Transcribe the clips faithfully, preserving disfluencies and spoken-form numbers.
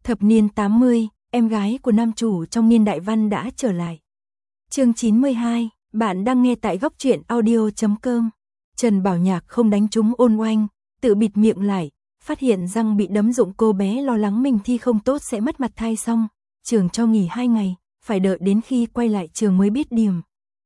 Thập niên tám mươi, em gái của nam chủ trong Niên Đại Văn đã trở lại. Chương chín mươi hai, bạn đang nghe tại góc truyện audio chấm com. Trần Bảo Nhạc không đánh trúng Ôn Oanh, tự bịt miệng lại, phát hiện răng bị đấm rụng. Cô bé lo lắng mình thi không tốt sẽ mất mặt thai xong, trường cho nghỉ hai ngày, phải đợi đến khi quay lại trường mới biết điểm.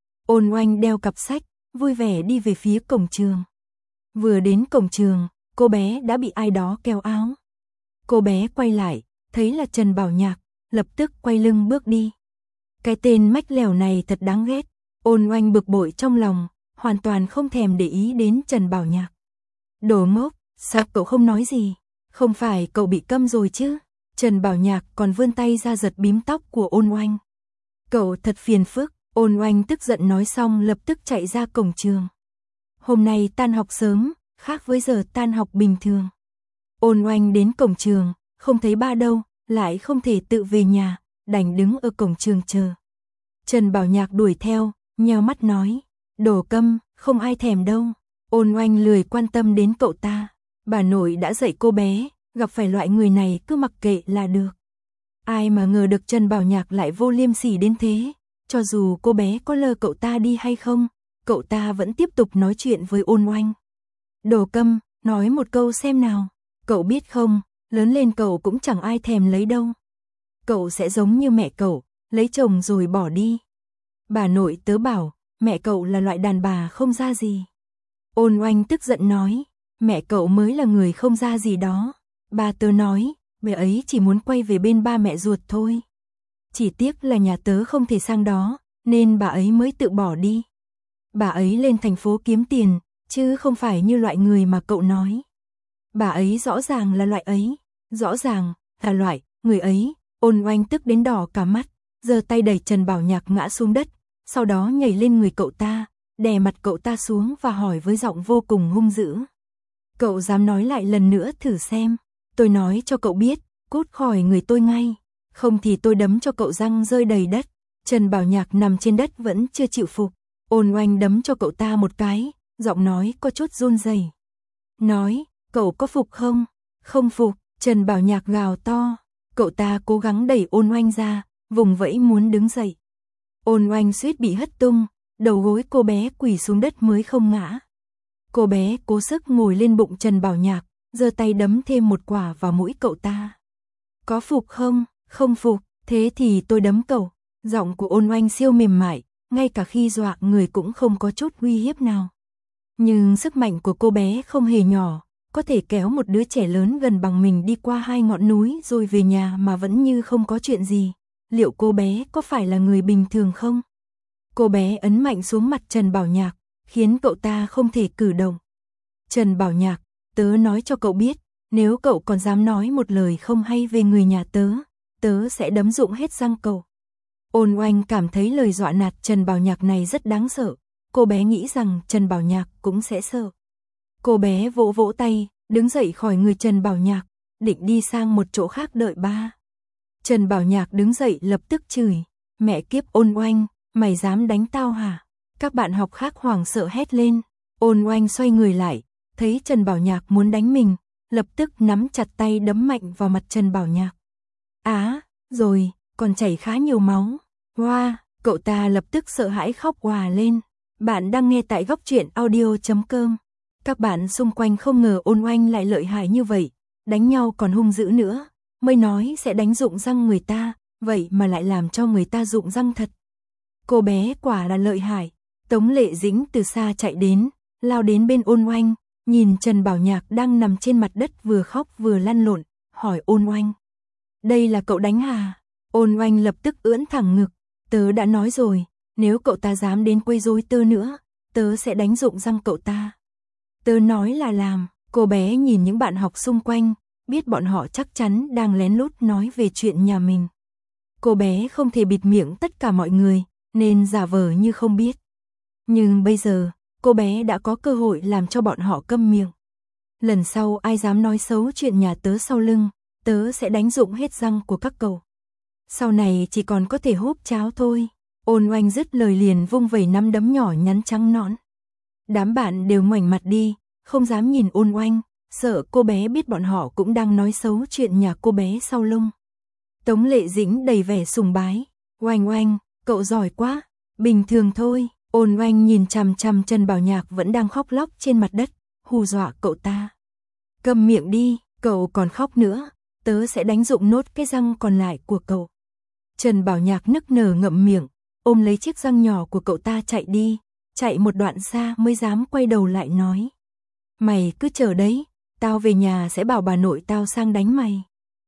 Ôn Oanh đeo cặp sách, vui vẻ đi về phía cổng trường. Vừa đến cổng trường, cô bé đã bị ai đó kéo áo. Cô bé quay lại, thấy là Trần Bảo Nhạc, lập tức quay lưng bước đi. Cái tên mách lẻo này thật đáng ghét. Ôn Oanh bực bội trong lòng, hoàn toàn không thèm để ý đến Trần Bảo Nhạc. Đồ ngốc, sao cậu không nói gì? Không phải cậu bị câm rồi chứ? Trần Bảo Nhạc còn vươn tay ra giật bím tóc của Ôn Oanh. Cậu thật phiền phức. Ôn Oanh tức giận nói xong lập tức chạy ra cổng trường. Hôm nay tan học sớm, khác với giờ tan học bình thường. Ôn Oanh đến cổng trường, không thấy ba đâu, lại không thể tự về nhà, đành đứng ở cổng trường chờ. Trần Bảo Nhạc đuổi theo, nheo mắt nói, đồ câm, không ai thèm đâu. Ôn Oanh lười quan tâm đến cậu ta. Bà nội đã dạy cô bé, gặp phải loại người này cứ mặc kệ là được. Ai mà ngờ được Trần Bảo Nhạc lại vô liêm sỉ đến thế. Cho dù cô bé có lơ cậu ta đi hay không, cậu ta vẫn tiếp tục nói chuyện với Ôn Oanh. Đồ câm, nói một câu xem nào. Cậu biết không, lớn lên cậu cũng chẳng ai thèm lấy đâu. Cậu sẽ giống như mẹ cậu, lấy chồng rồi bỏ đi. Bà nội tớ bảo, mẹ cậu là loại đàn bà không ra gì. Ôn Oanh tức giận nói, mẹ cậu mới là người không ra gì đó. Bà tớ nói, bà ấy chỉ muốn quay về bên ba mẹ ruột thôi. Chỉ tiếc là nhà tớ không thể sang đó, nên bà ấy mới tự bỏ đi. Bà ấy lên thành phố kiếm tiền, chứ không phải như loại người mà cậu nói. Bà ấy rõ ràng là loại ấy, rõ ràng là loại người ấy. Ôn Oanh tức đến đỏ cả mắt, giơ tay đẩy Trần Bảo Nhạc ngã xuống đất, sau đó nhảy lên người cậu ta, đè mặt cậu ta xuống và hỏi với giọng vô cùng hung dữ. Cậu dám nói lại lần nữa thử xem, tôi nói cho cậu biết, cút khỏi người tôi ngay, không thì tôi đấm cho cậu răng rơi đầy đất. Trần Bảo Nhạc nằm trên đất vẫn chưa chịu phục, Ôn Oanh đấm cho cậu ta một cái, giọng nói có chút run rẩy. Nói, cậu có phục không? Không phục. Trần Bảo Nhạc gào to. Cậu ta cố gắng đẩy Ôn Oanh ra, vùng vẫy muốn đứng dậy. Ôn Oanh suýt bị hất tung, đầu gối cô bé quỳ xuống đất mới không ngã. Cô bé cố sức ngồi lên bụng Trần Bảo Nhạc, giơ tay đấm thêm một quả vào mũi cậu ta. Có phục không? Không phục, thế thì tôi đấm cậu. Giọng của Ôn Oanh siêu mềm mại, ngay cả khi dọa người cũng không có chút uy hiếp nào. Nhưng sức mạnh của cô bé không hề nhỏ, có thể kéo một đứa trẻ lớn gần bằng mình đi qua hai ngọn núi rồi về nhà mà vẫn như không có chuyện gì. Liệu cô bé có phải là người bình thường không? Cô bé ấn mạnh xuống mặt Trần Bảo Nhạc, khiến cậu ta không thể cử động. Trần Bảo Nhạc, tớ nói cho cậu biết, nếu cậu còn dám nói một lời không hay về người nhà tớ, tớ sẽ đấm rụng hết răng cậu. Ôn Oanh cảm thấy lời dọa nạt Trần Bảo Nhạc này rất đáng sợ. Cô bé nghĩ rằng Trần Bảo Nhạc cũng sẽ sợ. Cô bé vỗ vỗ tay, đứng dậy khỏi người Trần Bảo Nhạc, định đi sang một chỗ khác đợi ba. Trần Bảo Nhạc đứng dậy lập tức chửi, mẹ kiếp Ôn Oanh, mày dám đánh tao hả? Các bạn học khác hoảng sợ hét lên. Ôn Oanh xoay người lại, thấy Trần Bảo Nhạc muốn đánh mình, lập tức nắm chặt tay đấm mạnh vào mặt Trần Bảo Nhạc. Á, rồi, còn chảy khá nhiều máu. Wow, cậu ta lập tức sợ hãi khóc òa lên. Bạn đang nghe tại góc truyện audio chấm com. Các bạn xung quanh không ngờ Ôn Oanh lại lợi hại như vậy, đánh nhau còn hung dữ nữa, mới nói sẽ đánh rụng răng người ta, vậy mà lại làm cho người ta rụng răng thật. Cô bé quả là lợi hại. Tống Lệ Dĩnh từ xa chạy đến, lao đến bên Ôn Oanh, nhìn Trần Bảo Nhạc đang nằm trên mặt đất vừa khóc vừa lăn lộn, hỏi Ôn Oanh. Đây là cậu đánh hả? Ôn Oanh lập tức ưỡn thẳng ngực, tớ đã nói rồi, nếu cậu ta dám đến quấy rối tớ nữa, tớ sẽ đánh rụng răng cậu ta. Tớ nói là làm. Cô bé nhìn những bạn học xung quanh, biết bọn họ chắc chắn đang lén lút nói về chuyện nhà mình. Cô bé không thể bịt miệng tất cả mọi người, nên giả vờ như không biết. Nhưng bây giờ, cô bé đã có cơ hội làm cho bọn họ câm miệng. Lần sau ai dám nói xấu chuyện nhà tớ sau lưng, tớ sẽ đánh rụng hết răng của các cậu. Sau này chỉ còn có thể húp cháo thôi. Ôn Oanh dứt lời liền vung vẩy nắm đấm nhỏ nhắn trắng nõn. Đám bạn đều ngoảnh mặt đi, không dám nhìn Ôn Oanh, sợ cô bé biết bọn họ cũng đang nói xấu chuyện nhà cô bé sau lưng. Tống Lệ Dĩnh đầy vẻ sùng bái. Oanh oanh, cậu giỏi quá. Bình thường thôi. Ôn Oanh nhìn chằm chằm Trần Bảo Nhạc vẫn đang khóc lóc trên mặt đất, hù dọa cậu ta. Câm miệng đi, cậu còn khóc nữa, tớ sẽ đánh rụng nốt cái răng còn lại của cậu. Trần Bảo Nhạc nức nở ngậm miệng, ôm lấy chiếc răng nhỏ của cậu ta chạy đi, chạy một đoạn xa mới dám quay đầu lại nói. Mày cứ chờ đấy, tao về nhà sẽ bảo bà nội tao sang đánh mày.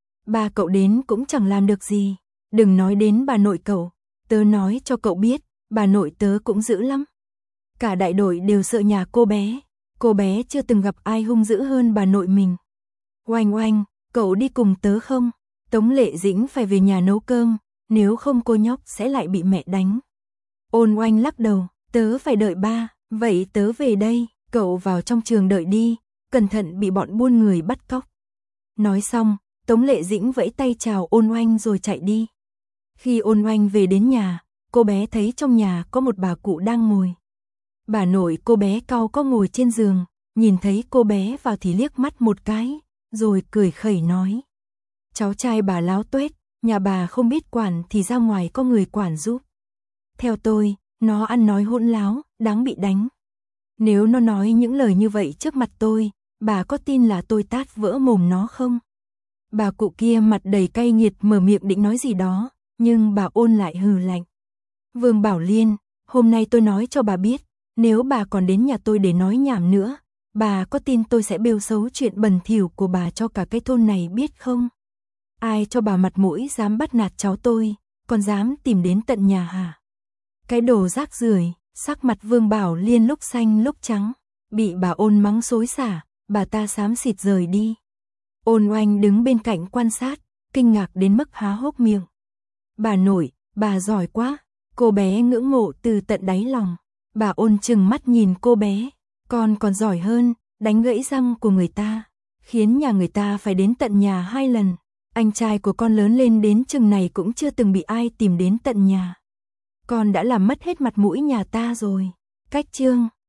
Ba cậu đến cũng chẳng làm được gì, đừng nói đến bà nội cậu, tớ nói cho cậu biết, bà nội tớ cũng dữ lắm. Cả đại đội đều sợ nhà cô bé, cô bé chưa từng gặp ai hung dữ hơn bà nội mình. Oanh oanh, cậu đi cùng tớ không? Tống Lệ Dĩnh phải về nhà nấu cơm, nếu không cô nhóc sẽ lại bị mẹ đánh. Ôn Oanh lắc đầu, tớ phải đợi ba, vậy tớ về đây, cậu vào trong trường đợi đi, cẩn thận bị bọn buôn người bắt cóc. Nói xong, Tống Lệ Dĩnh vẫy tay chào Ôn Oanh rồi chạy đi. Khi Ôn Oanh về đến nhà, cô bé thấy trong nhà có một bà cụ đang ngồi. Bà nội cô bé cau có ngồi trên giường, nhìn thấy cô bé vào thì liếc mắt một cái, rồi cười khẩy nói. Cháu trai bà láo tuét, nhà bà không biết quản thì ra ngoài có người quản giúp. Theo tôi, nó ăn nói hỗn láo, đáng bị đánh. Nếu nó nói những lời như vậy trước mặt tôi, bà có tin là tôi tát vỡ mồm nó không? Bà cụ kia mặt đầy cay nghiệt mở miệng định nói gì đó, nhưng bà Ôn lại hừ lạnh. Vương Bảo Liên, hôm nay tôi nói cho bà biết, nếu bà còn đến nhà tôi để nói nhảm nữa, bà có tin tôi sẽ bêu xấu chuyện bẩn thỉu của bà cho cả cái thôn này biết không? Ai cho bà mặt mũi dám bắt nạt cháu tôi, còn dám tìm đến tận nhà hả? Cái đồ rác rưởi, sắc mặt Vương Bảo Liên lúc xanh lúc trắng, bị bà Ôn mắng xối xả, bà ta xám xịt rời đi. Ôn Oanh đứng bên cạnh quan sát, kinh ngạc đến mức há hốc miệng. Bà nội, bà giỏi quá, cô bé ngưỡng mộ từ tận đáy lòng. Bà Ôn trừng mắt nhìn cô bé, con còn giỏi hơn, đánh gãy răng của người ta, khiến nhà người ta phải đến tận nhà hai lần. Anh trai của con lớn lên đến chừng này cũng chưa từng bị ai tìm đến tận nhà. Con đã làm mất hết mặt mũi nhà ta rồi. Cách chương